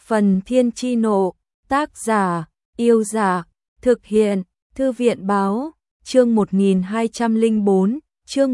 Phần Thiên Chi Nộ, tác giả, Yêu Dạ, thực hiện, Thư viện Báo, chương 1204, chương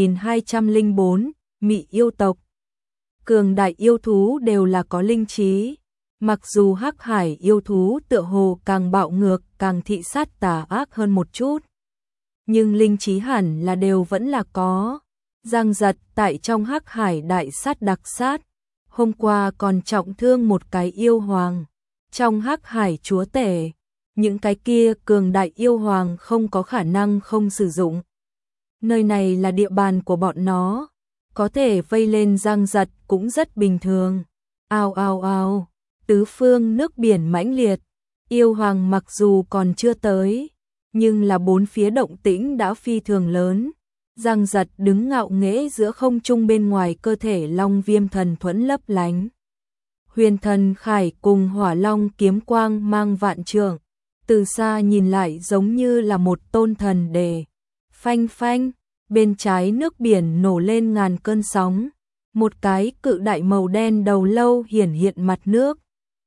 1204, Mị yêu tộc. Cường đại yêu thú đều là có linh trí, mặc dù Hắc Hải yêu thú tựa hồ càng bạo ngược, càng thị sát tà ác hơn một chút, nhưng linh trí hẳn là đều vẫn là có. Giang Giật tại trong Hắc Hải đại sát đặc sát, hôm qua còn trọng thương một cái yêu hoàng. Trong Hắc Hải chúa tể, những cái kia cường đại yêu hoàng không có khả năng không sử dụng. Nơi này là địa bàn của bọn nó, có thể vây lên Giang Giật cũng rất bình thường. Ao ao ao, tứ phương nước biển mãnh liệt, yêu hoàng mặc dù còn chưa tới, nhưng là bốn phía động tĩnh đã phi thường lớn. Giang Giật đứng ngạo nghễ giữa không trung, bên ngoài cơ thể long viêm thần thuẫn lấp lánh. Huyền thần khải cùng hỏa long kiếm quang mang vạn trượng, từ xa nhìn lại giống như là một tôn thần đề. Phanh phanh, bên trái nước biển nổ lên ngàn cơn sóng, một cái cự đại màu đen đầu lâu hiển hiện mặt nước.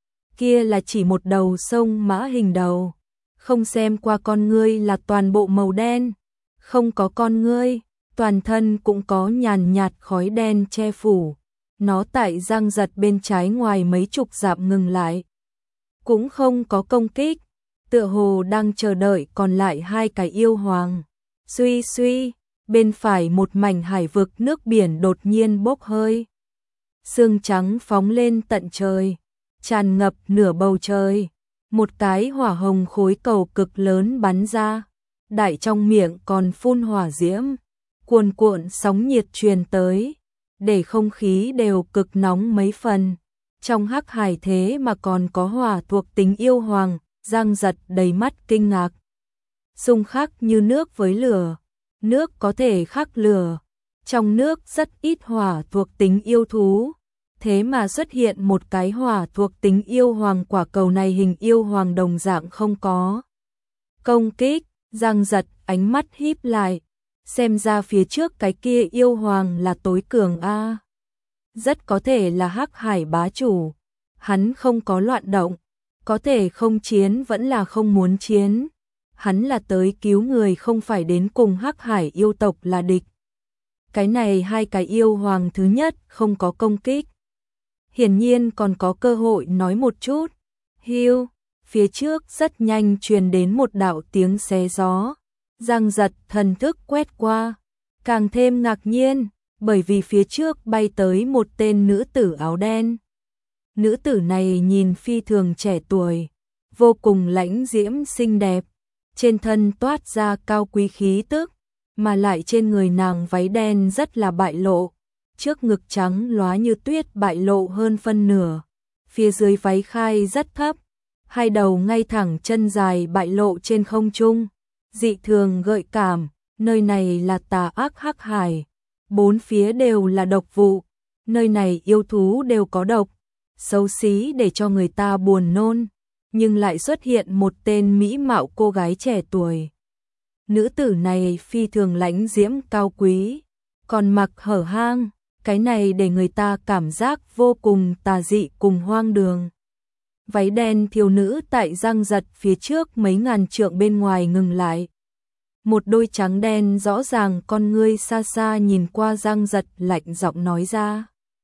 Kia là chỉ một đầu sông mã hình đầu, không xem qua con ngươi là toàn bộ màu đen, không có con ngươi, toàn thân cũng có nhàn nhạt khói đen che phủ. Nó tại Giang Giật bên trái ngoài mấy chục dặm ngừng lại, cũng không có công kích, tựa hồ đang chờ đợi còn lại hai cái yêu hoàng. Suy suy, bên phải một mảnh hải vực nước biển đột nhiên bốc hơi. Sương trắng phóng lên tận trời, tràn ngập nửa bầu trời. Một cái hỏa hồng khối cầu cực lớn bắn ra, đại trong miệng còn phun hỏa diễm, cuồn cuộn sóng nhiệt truyền tới, để không khí đều cực nóng mấy phần. Trong Hắc Hải thế mà còn có hỏa thuộc tính yêu hoàng, Giang Giật đầy mắt kinh ngạc. Xung khắc như nước với lửa, nước có thể khắc lửa, trong nước rất ít hỏa thuộc tính yêu thú, thế mà xuất hiện một cái hỏa thuộc tính yêu hoàng. Quả cầu này hình yêu hoàng đồng dạng không có công kích. Giang Giật ánh mắt híp lại, xem ra phía trước cái kia yêu hoàng là tối cường a. Rất có thể là Hắc Hải bá chủ, hắn không có loạn động, có thể không chiến vẫn là không muốn chiến. Hắn là tới cứu người, không phải đến cùng Hắc Hải yêu tộc là địch. Cái này hai cái yêu hoàng thứ nhất không có công kích, hiển nhiên còn có cơ hội nói một chút. Hiu, phía trước rất nhanh truyền đến một đạo tiếng xé gió. Giang Giật thần thức quét qua, càng thêm ngạc nhiên, bởi vì phía trước bay tới một tên nữ tử áo đen. Nữ tử này nhìn phi thường trẻ tuổi, vô cùng lãnh diễm xinh đẹp, trên thân toát ra cao quý khí tức, mà lại trên người nàng váy đen rất là bại lộ, trước ngực trắng lóa như tuyết bại lộ hơn phân nửa, phía dưới váy khai rất thấp, hai đầu ngay thẳng chân dài bại lộ trên không trung, dị thường gợi cảm. Nơi này là tà ác Hắc Hải, bốn phía đều là độc vụ, nơi này yêu thú đều có độc, xấu xí để cho người ta buồn nôn, nhưng lại xuất hiện một tên mỹ mạo cô gái trẻ tuổi. Nữ tử này phi thường lãnh diễm cao quý, còn mặc hở hang, cái này để người ta cảm giác vô cùng tà dị cùng hoang đường. Váy đen thiếu nữ tại Giang Giật phía trước mấy ngàn trượng bên ngoài ngừng lại. Một đôi trắng đen rõ ràng con ngươi xa xa nhìn qua Giang Giật, lạnh giọng nói ra: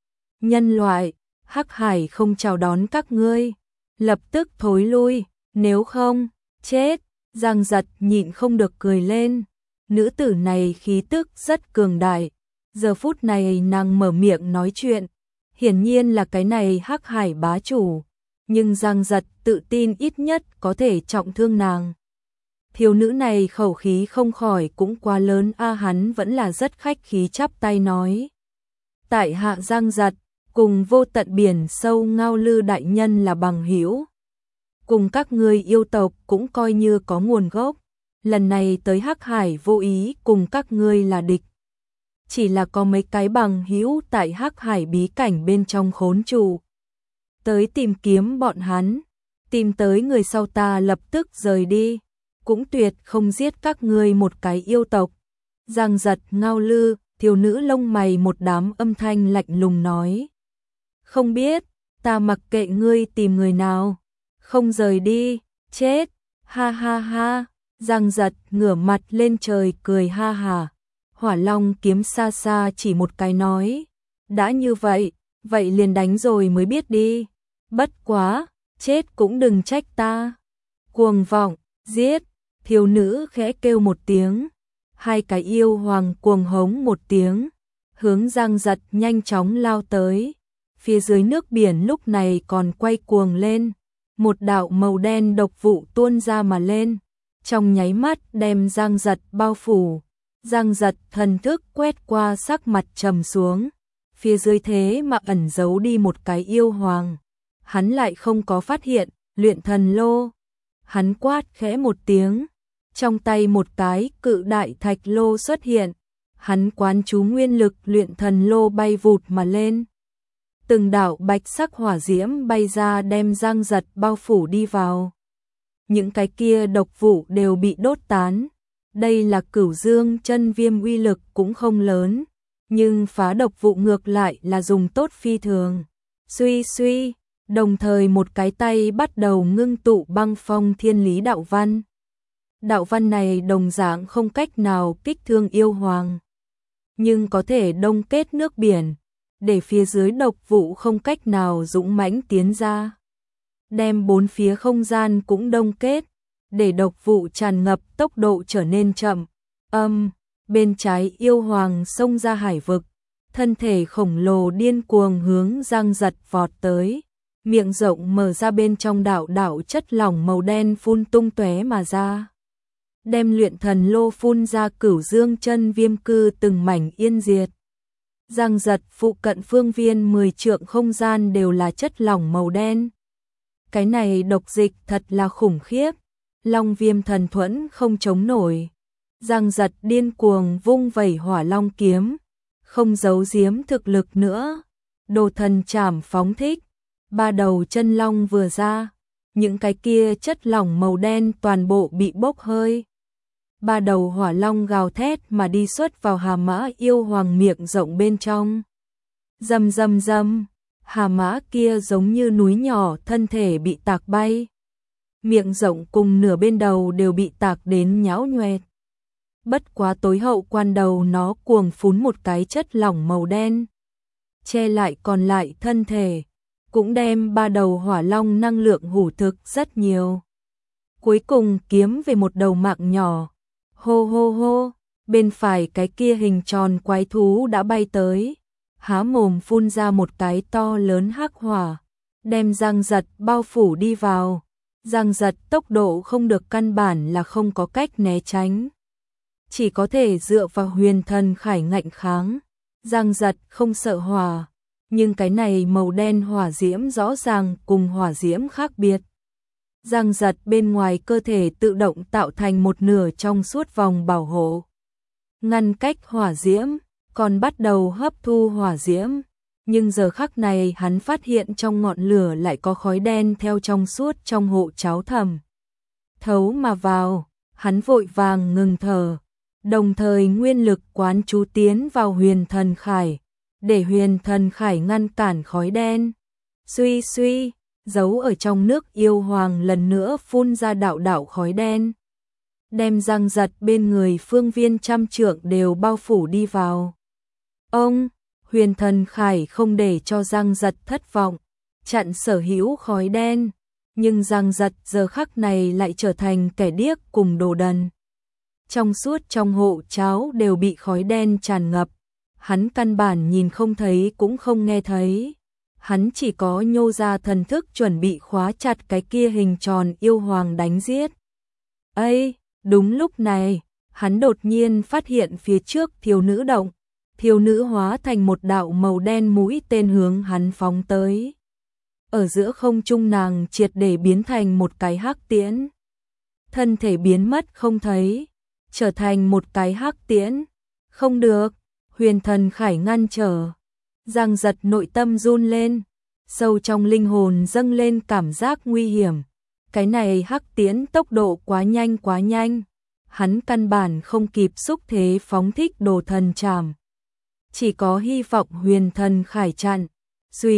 nhân loại, Hắc Hải không chào đón các ngươi, lập tức thối lui, nếu không, chết. Giang Giật nhịn không được cười lên, nữ tử này khí tức rất cường đại, giờ phút này nàng mở miệng nói chuyện, hiển nhiên là cái này Hắc Hải bá chủ, nhưng Giang Giật tự tin ít nhất có thể trọng thương nàng. Thiếu nữ này khẩu khí không khỏi cũng quá lớn a. Hắn vẫn là rất khách khí chắp tay nói: tại hạ Giang Giật, cùng vô tận biển sâu Ngao Lư đại nhân là bằng hữu, cùng các ngươi yêu tộc cũng coi như có nguồn gốc, lần này tới Hắc Hải vô ý cùng các ngươi là địch. Chỉ là có mấy cái bằng hữu tại Hắc Hải bí cảnh bên trong khốn trụ, tới tìm kiếm bọn hắn, tìm tới người sau ta lập tức rời đi, cũng tuyệt không giết các ngươi một cái yêu tộc. Giang Giật, Ngao Lư, thiếu nữ lông mày một đám âm thanh lạnh lùng nói: không biết, ta mặc kệ ngươi tìm người nào, không rời đi, chết, ha ha ha, Giang Giật ngửa mặt lên trời cười ha hà. Hỏa Long kiếm xa xa chỉ một cái nói, đã như vậy, vậy liền đánh rồi mới biết đi, bất quá, chết cũng đừng trách ta. Cuồng vọng, giết, thiếu nữ khẽ kêu một tiếng, hai cái yêu hoàng cuồng hống một tiếng, hướng Giang Giật nhanh chóng lao tới. Phía dưới nước biển lúc này còn quay cuồng lên, một đạo màu đen độc vụ tuôn ra mà lên, trong nháy mắt đem Giang Giật bao phủ. Giang Giật thần thức quét qua sắc mặt trầm xuống, phía dưới thế mà ẩn giấu đi một cái yêu hoàng. Hắn lại không có phát hiện, luyện thần lô. Hắn quát khẽ một tiếng, trong tay một cái cự đại thạch lô xuất hiện. Hắn quán chú nguyên lực luyện thần lô bay vụt mà lên. Từng đạo bạch sắc hỏa diễm bay ra đem Giang Giật bao phủ đi vào. Những cái kia độc vụ đều bị đốt tán. Đây là Cửu Dương chân viêm uy lực cũng không lớn, nhưng phá độc vụ ngược lại là dùng tốt phi thường. Suy suy, đồng thời một cái tay bắt đầu ngưng tụ băng phong thiên lý đạo văn. Đạo văn này đồng dạng không cách nào kích thương yêu hoàng, nhưng có thể đông kết nước biển, để phía dưới độc vụ không cách nào dũng mãnh tiến ra. Đem bốn phía không gian cũng đông kết, để độc vụ tràn ngập tốc độ trở nên chậm. Bên trái yêu hoàng xông ra hải vực, thân thể khổng lồ điên cuồng hướng Giang Giật vọt tới, miệng rộng mở ra bên trong đạo đạo chất lỏng màu đen phun tung tóe mà ra. Đem luyện thần lô phun ra Cửu Dương chân viêm cư từng mảnh yên diệt. Giang Giật phụ cận phương viên 10 trượng không gian đều là chất lỏng màu đen. Cái này độc dịch thật là khủng khiếp. Long viêm thần thuẫn không chống nổi. Giang Giật điên cuồng vung vẩy hỏa long kiếm, không giấu giếm thực lực nữa. Đồ thần trảm phóng thích, ba đầu chân long vừa ra, những cái kia chất lỏng màu đen toàn bộ bị bốc hơi. Ba đầu hỏa long gào thét mà đi xuất vào Hà Mã yêu hoàng miệng rộng bên trong. Rầm rầm rầm, Hà Mã kia giống như núi nhỏ, thân thể bị tạc bay. Miệng rộng cùng nửa bên đầu đều bị tạc đến nhão nhoẹt. Bất quá tối hậu quan đầu nó cuồng phún một cái chất lỏng màu đen, che lại còn lại thân thể, cũng đem ba đầu hỏa long năng lượng hủ thực rất nhiều. Cuối cùng kiếm về một đầu mạng nhỏ. Hô hô hô, bên phải cái kia hình tròn quái thú đã bay tới, há mồm phun ra một cái to lớn hắc hỏa, đem Giang Giật bao phủ đi vào. Giang Giật tốc độ không được, căn bản là không có cách né tránh, chỉ có thể dựa vào huyền thần khải ngạnh kháng. Giang Giật không sợ hỏa, nhưng cái này màu đen hỏa diễm rõ ràng cùng hỏa diễm khác biệt. Giang Giật bên ngoài cơ thể tự động tạo thành một nửa trong suốt vòng bảo hộ, ngăn cách hỏa diễm, còn bắt đầu hấp thu hỏa diễm. Nhưng giờ khắc này hắn phát hiện trong ngọn lửa lại có khói đen theo trong suốt trong hộ cháo thầm thấu mà vào. Hắn vội vàng ngừng thở, đồng thời nguyên lực quán chú tiến vào huyền thần khải, để huyền thần khải ngăn cản khói đen. Suy suy, giấu ở trong nước yêu hoàng lần nữa phun ra đạo đạo khói đen, đem Giang Giật bên người phương viên trăm trượng đều bao phủ đi vào. Huyền thần khải không để cho Giang Giật thất vọng, chặn sở hữu khói đen, nhưng Giang Giật giờ khắc này lại trở thành kẻ điếc cùng đồ đần. Trong suốt trong hộ cháo đều bị khói đen tràn ngập, hắn căn bản nhìn không thấy cũng không nghe thấy. Hắn chỉ có nhô ra thần thức chuẩn bị khóa chặt cái kia hình tròn yêu hoàng đánh giết. Đúng lúc này, hắn đột nhiên phát hiện phía trước thiếu nữ động. Thiếu nữ hóa thành một đạo màu đen mũi tên hướng hắn phóng tới. Ở giữa không trung nàng triệt để biến thành một cái hắc tiễn. Thân thể biến mất không thấy, trở thành một cái hắc tiễn. Không được, huyền thần khải ngăn trở. Giang Giật nội tâm run lên, sâu trong linh hồn dâng lên cảm giác nguy hiểm. Cái này hắc tiễn tốc độ quá nhanh. Hắn căn bản không kịp xúc thế phóng thích đồ thần trảm. Chỉ có hy vọng huyền thần khải chặn. Suy,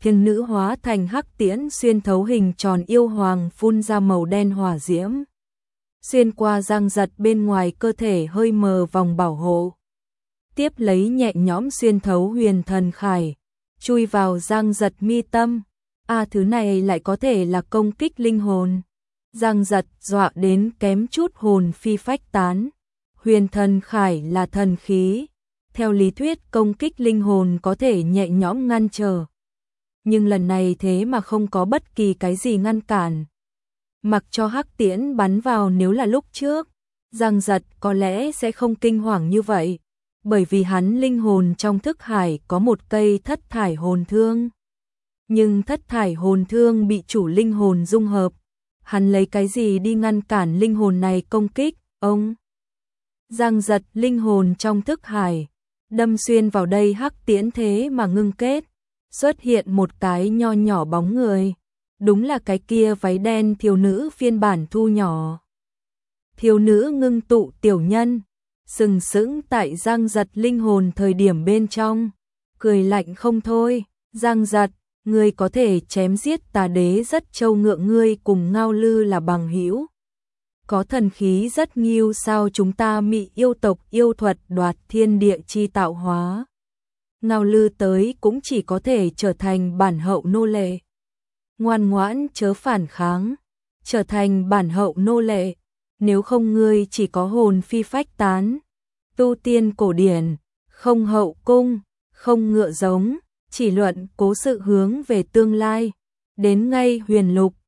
thiên nữ hóa thành hắc tiễn xuyên thấu hình tròn yêu hoàng phun ra màu đen hỏa diễm. Xuyên qua Giang Giật bên ngoài cơ thể hơi mờ vòng bảo hộ. Tiếp lấy nhẹ nhõm xuyên thấu huyền thần khải, chui vào Giang Giật mi tâm. Thứ này lại có thể là công kích linh hồn. Giang Giật dọa đến kém chút hồn phi phách tán. Huyền thần khải là thần khí. Theo lý thuyết công kích linh hồn có thể nhẹ nhõm ngăn trở. Nhưng lần này thế mà không có bất kỳ cái gì ngăn cản. Mặc cho hắc tiễn bắn vào, nếu là lúc trước, Giang Giật có lẽ sẽ không kinh hoàng như vậy. Bởi vì hắn linh hồn trong thức hải có một cây thất thải hồn thương. Nhưng thất thải hồn thương bị chủ linh hồn dung hợp. Hắn lấy cái gì đi ngăn cản linh hồn này công kích, ông? Giang Giật linh hồn trong thức hải, đâm xuyên vào đây hắc tiễn thế mà ngưng kết. Xuất hiện một cái nho nhỏ bóng người. Đúng là cái kia váy đen thiếu nữ phiên bản thu nhỏ. Thiếu nữ ngưng tụ tiểu nhân, sừng sững tại Giang Giật linh hồn thời điểm bên trong. Cười lạnh không thôi, Giang Giật, ngươi có thể chém giết tà đế rất châu ngượng, ngươi cùng Ngao Lư là bằng hữu. Có thần khí rất nghiêu, sao chúng ta mị yêu tộc yêu thuật đoạt thiên địa chi tạo hóa. Ngao Lư tới cũng chỉ có thể trở thành bản hậu nô lệ. Ngoan ngoãn chớ phản kháng, trở thành bản hậu nô lệ, nếu không ngươi chỉ có hồn phi phách tán. Tu tiên cổ điển, không hậu cung, không ngựa giống, chỉ luận cố sự hướng về tương lai. Đến ngay huyền lục,